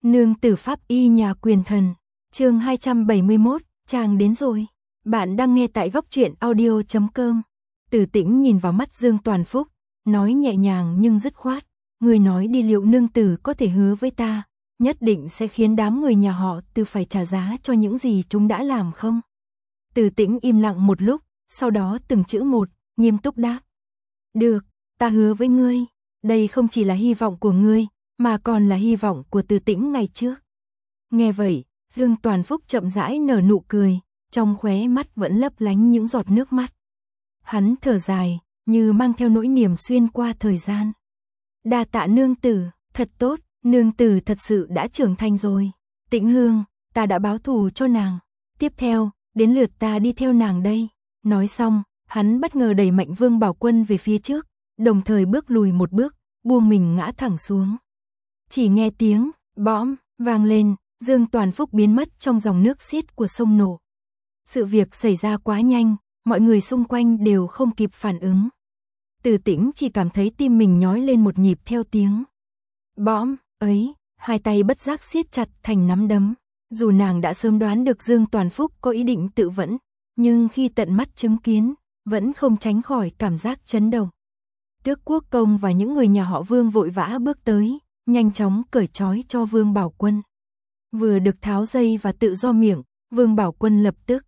Nương tử pháp y nhà quyền thần, chương 271, chàng đến rồi. Bạn đang nghe tại góc truyện audio.com. Từ Tĩnh nhìn vào mắt Dương Toàn Phúc, nói nhẹ nhàng nhưng dứt khoát, người nói đi liệu nương tử có thể hứa với ta, nhất định sẽ khiến đám người nhà họ Từ phải trả giá cho những gì chúng đã làm không? Từ Tĩnh im lặng một lúc, sau đó từng chữ một, nghiêm túc đáp. Được, ta hứa với ngươi, đây không chỉ là hy vọng của ngươi, mà còn là hy vọng của Từ Tĩnh ngày trước. Nghe vậy, Dương Toàn Phúc chậm rãi nở nụ cười, trong khóe mắt vẫn lấp lánh những giọt nước mắt. Hắn thở dài, như mang theo nỗi niềm xuyên qua thời gian. Đa tạ nương tử, thật tốt, nương tử thật sự đã trưởng thành rồi. Tĩnh Hương, ta đã báo thù cho nàng. Tiếp theo, đến lượt ta đi theo nàng đây. Nói xong, hắn bất ngờ đẩy mạnh Vương Bảo Quân về phía trước, đồng thời bước lùi một bước, buông mình ngã thẳng xuống. Chỉ nghe tiếng bõm vang lên, Dương Toàn Phúc biến mất trong dòng nước xiết của sông nổ. Sự việc xảy ra quá nhanh, mọi người xung quanh đều không kịp phản ứng. Từ Tĩnh chỉ cảm thấy tim mình nhói lên một nhịp theo tiếng bõm ấy, hai tay bất giác siết chặt thành nắm đấm. Dù nàng đã sớm đoán được Dương Toàn Phúc có ý định tự vẫn, nhưng khi tận mắt chứng kiến, vẫn không tránh khỏi cảm giác chấn động. Tước Quốc Công và những người nhà họ Vương vội vã bước tới, nhanh chóng cởi trói cho Vương Bảo Quân. Vừa được tháo dây và tự do miệng, Vương Bảo Quân lập tức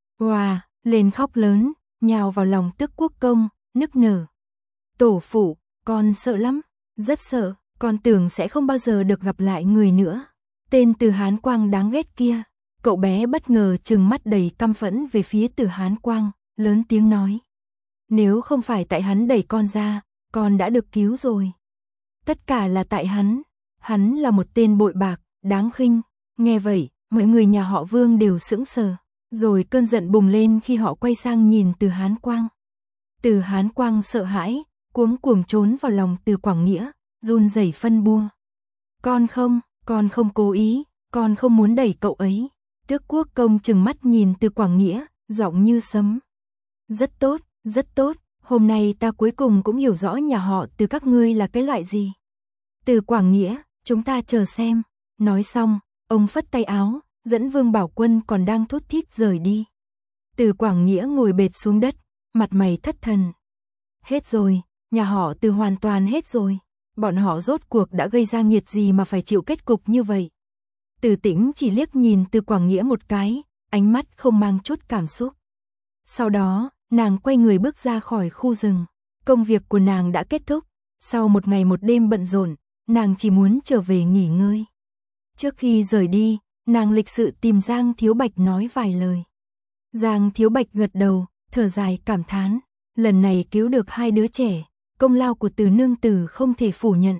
lên khóc lớn, nhào vào lòng Tước Quốc Công, nức nở. Tổ phụ, con sợ lắm, rất sợ, con tưởng sẽ không bao giờ được gặp lại người nữa. Tên Từ Hán Quang đáng ghét kia. Cậu bé bất ngờ trừng mắt đầy căm phẫn về phía Từ Hán Quang, lớn tiếng nói. Nếu không phải tại hắn đẩy con ra, con đã được cứu rồi. Tất cả là tại hắn là một tên bội bạc, đáng khinh. Nghe vậy, mọi người nhà họ Vương đều sững sờ, rồi cơn giận bùng lên khi họ quay sang nhìn Từ Hán Quang. Từ Hán Quang sợ hãi, cuống cuồng trốn vào lòng Từ Quảng Nghĩa, run rẩy phân bua. Con không cố ý, con không muốn đẩy cậu ấy. Tước Quốc Công trừng mắt nhìn Từ Quảng Nghĩa, giọng như sấm. Rất tốt, hôm nay ta cuối cùng cũng hiểu rõ nhà họ Từ các ngươi là cái loại gì. Từ Quảng Nghĩa, chúng ta chờ xem. Nói xong, ông phất tay áo, dẫn Vương Bảo Quân còn đang thút thít rời đi. Từ Quảng Nghĩa ngồi bệt xuống đất, mặt mày thất thần. Hết rồi, nhà họ Từ hoàn toàn hết rồi. Bọn họ rốt cuộc đã gây ra nghiệt gì mà phải chịu kết cục như vậy. Từ Tĩnh chỉ liếc nhìn Từ Quảng Nghĩa một cái, ánh mắt không mang chút cảm xúc. Sau đó, nàng quay người bước ra khỏi khu rừng. Công việc của nàng đã kết thúc. Sau một ngày một đêm bận rộn, nàng chỉ muốn trở về nghỉ ngơi. Trước khi rời đi, nàng lịch sự tìm Giang Thiếu Bạch nói vài lời. Giang Thiếu Bạch gật đầu, thở dài cảm thán. Lần này cứu được hai đứa trẻ, công lao của Từ nương tử không thể phủ nhận.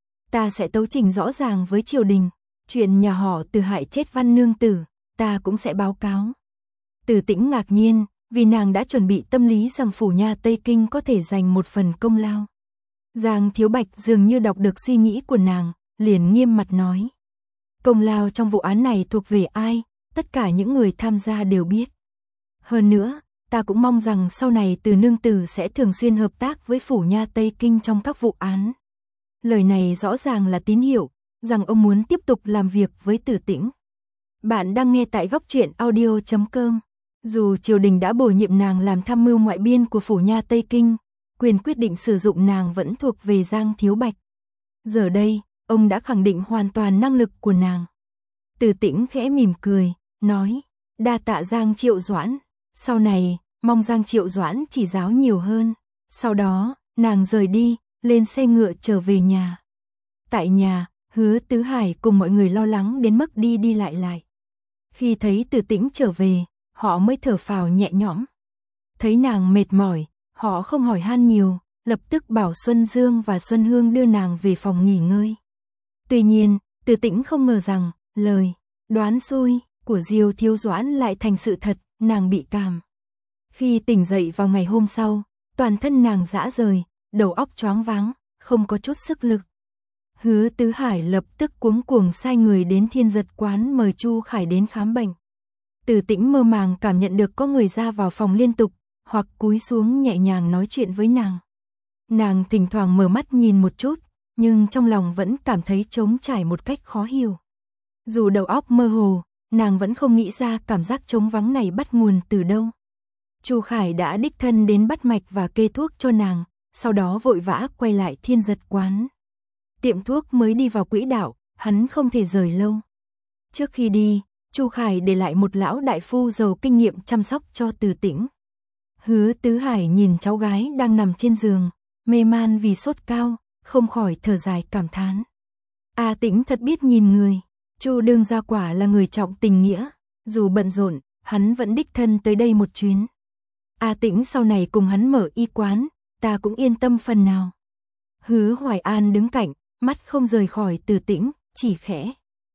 Ta sẽ tấu trình rõ ràng với triều đình. Chuyện nhà họ Từ hại chết Văn nương tử, ta cũng sẽ báo cáo. Từ Tĩnh ngạc nhiên, vì nàng đã chuẩn bị tâm lý rằng phủ nha Tây Kinh có thể giành một phần công lao. Giang Thiếu Bạch dường như đọc được suy nghĩ của nàng, liền nghiêm mặt nói. Công lao trong vụ án này thuộc về ai, tất cả những người tham gia đều biết. Hơn nữa, ta cũng mong rằng sau này Từ nương tử sẽ thường xuyên hợp tác với phủ nha Tây Kinh trong các vụ án. Lời này rõ ràng là tín hiệu rằng ông muốn tiếp tục làm việc với Từ Tĩnh. Bạn đang nghe tại góc truyện audio.com. Dù triều đình đã bổ nhiệm nàng làm tham mưu ngoại biên của phủ nha Tây Kinh, quyền quyết định sử dụng nàng vẫn thuộc về Giang Thiếu Bạch. Giờ đây, ông đã khẳng định hoàn toàn năng lực của nàng. Từ Tĩnh khẽ mỉm cười, nói, đa tạ Giang Triệu Doãn, sau này, mong Giang Triệu Doãn chỉ giáo nhiều hơn. Sau đó, nàng rời đi, lên xe ngựa trở về nhà. Tại nhà, Hứa Tứ Hải cùng mọi người lo lắng đến mức đi lại. Khi thấy Từ Tĩnh trở về, họ mới thở phào nhẹ nhõm. Thấy nàng mệt mỏi, họ không hỏi han nhiều, lập tức bảo Xuân Dương và Xuân Hương đưa nàng về phòng nghỉ ngơi. Tuy nhiên, Từ Tĩnh không ngờ rằng, lời đoán xui của Diêu Thiếu Doãn lại thành sự thật, nàng bị cảm. Khi tỉnh dậy vào ngày hôm sau, toàn thân nàng rã rời, đầu óc choáng váng, không có chút sức lực. Hứa Tứ Hải lập tức cuống cuồng sai người đến Thiên Giật quán mời Chu Khải đến khám bệnh. Từ Tĩnh mơ màng cảm nhận được có người ra vào phòng liên tục, hoặc cúi xuống nhẹ nhàng nói chuyện với nàng. Nàng thỉnh thoảng mở mắt nhìn một chút, nhưng trong lòng vẫn cảm thấy trống trải một cách khó hiểu. Dù đầu óc mơ hồ, nàng vẫn không nghĩ ra cảm giác trống vắng này bắt nguồn từ đâu. Chu Khải đã đích thân đến bắt mạch và kê thuốc cho nàng, sau đó vội vã quay lại Thiên Giật quán. Tiệm thuốc mới đi vào quỹ đạo, hắn không thể rời lâu. Trước khi đi, Chu Khải để lại một lão đại phu giàu kinh nghiệm chăm sóc cho Từ Tĩnh. Hứa Tứ Hải nhìn cháu gái đang nằm trên giường, mê man vì sốt cao, không khỏi thở dài cảm thán. A Tĩnh thật biết nhìn người, Chu đương gia quả là người trọng tình nghĩa, dù bận rộn, hắn vẫn đích thân tới đây một chuyến. A Tĩnh sau này cùng hắn mở y quán, ta cũng yên tâm phần nào. Hứa Hoài An đứng cạnh, mắt không rời khỏi Từ Tĩnh, chỉ khẽ.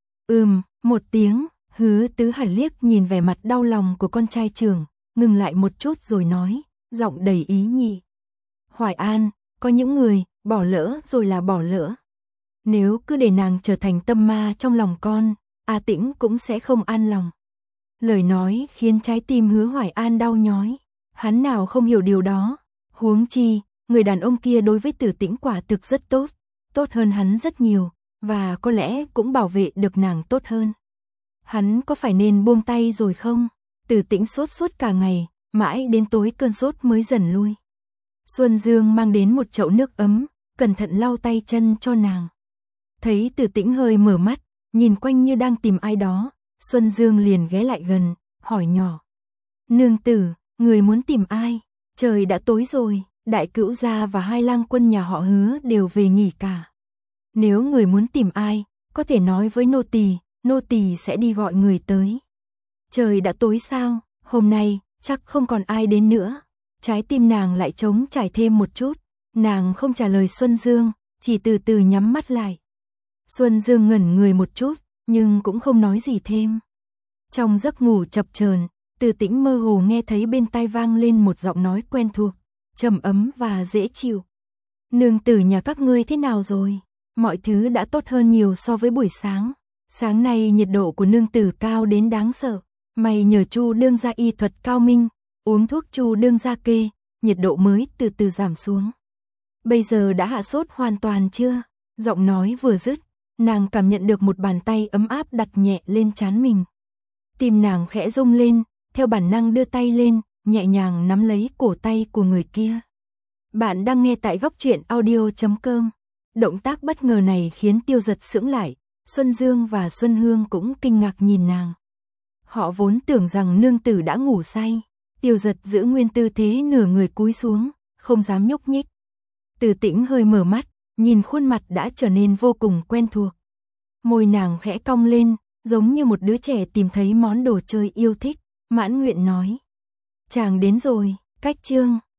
Một tiếng, Hứa Tứ Hải liếc nhìn vẻ mặt đau lòng của con trai trưởng, ngừng lại một chút rồi nói, giọng đầy ý nhị. Hoài An, có những người, bỏ lỡ rồi là bỏ lỡ. Nếu cứ để nàng trở thành tâm ma trong lòng con, A Tĩnh cũng sẽ không an lòng. Lời nói khiến trái tim Hứa Hoài An đau nhói. Hắn nào không hiểu điều đó. Huống chi, người đàn ông kia đối với Từ Tĩnh quả thực rất tốt. Tốt hơn hắn rất nhiều, và có lẽ cũng bảo vệ được nàng tốt hơn. Hắn có phải nên buông tay rồi không? Từ Tĩnh sốt suốt cả ngày, mãi đến tối cơn sốt mới dần lui. Xuân Dương mang đến một chậu nước ấm, cẩn thận lau tay chân cho nàng. Thấy Từ Tĩnh hơi mở mắt, nhìn quanh như đang tìm ai đó, Xuân Dương liền ghé lại gần, hỏi nhỏ. Nương tử, người muốn tìm ai? Trời đã tối rồi, đại cữu gia và hai lang quân nhà họ Hứa đều về nghỉ cả. Nếu người muốn tìm ai, có thể nói với nô tỳ sẽ đi gọi người tới. Trời đã tối sao, hôm nay, chắc không còn ai đến nữa. Trái tim nàng lại trống trải thêm một chút, nàng không trả lời Xuân Dương, chỉ từ từ nhắm mắt lại. Xuân Dương ngẩn người một chút, nhưng cũng không nói gì thêm. Trong giấc ngủ chập chờn, Từ Tĩnh mơ hồ nghe thấy bên tai vang lên một giọng nói quen thuộc, trầm ấm và dễ chịu. Nương tử nhà các ngươi thế nào rồi? Mọi thứ đã tốt hơn nhiều so với buổi sáng. Sáng nay nhiệt độ của nương tử cao đến đáng sợ. May nhờ Chu đương gia y thuật cao minh, uống thuốc Chu đương gia kê, nhiệt độ mới từ từ giảm xuống. Bây giờ đã hạ sốt hoàn toàn chưa? Giọng nói vừa dứt, nàng cảm nhận được một bàn tay ấm áp đặt nhẹ lên trán mình. Tim nàng khẽ rung lên, theo bản năng đưa tay lên, nhẹ nhàng nắm lấy cổ tay của người kia. Bạn đang nghe tại Góc Truyện Audio.com. Động tác bất ngờ này khiến Tiêu Giật sững lại, Xuân Dương và Xuân Hương cũng kinh ngạc nhìn nàng. Họ vốn tưởng rằng nương tử đã ngủ say. Tiêu Giật giữ nguyên tư thế nửa người cúi xuống, không dám nhúc nhích. Từ Tĩnh hơi mở mắt, nhìn khuôn mặt đã trở nên vô cùng quen thuộc. Môi nàng khẽ cong lên, giống như một đứa trẻ tìm thấy món đồ chơi yêu thích, mãn nguyện nói. Chàng đến rồi, cách chương.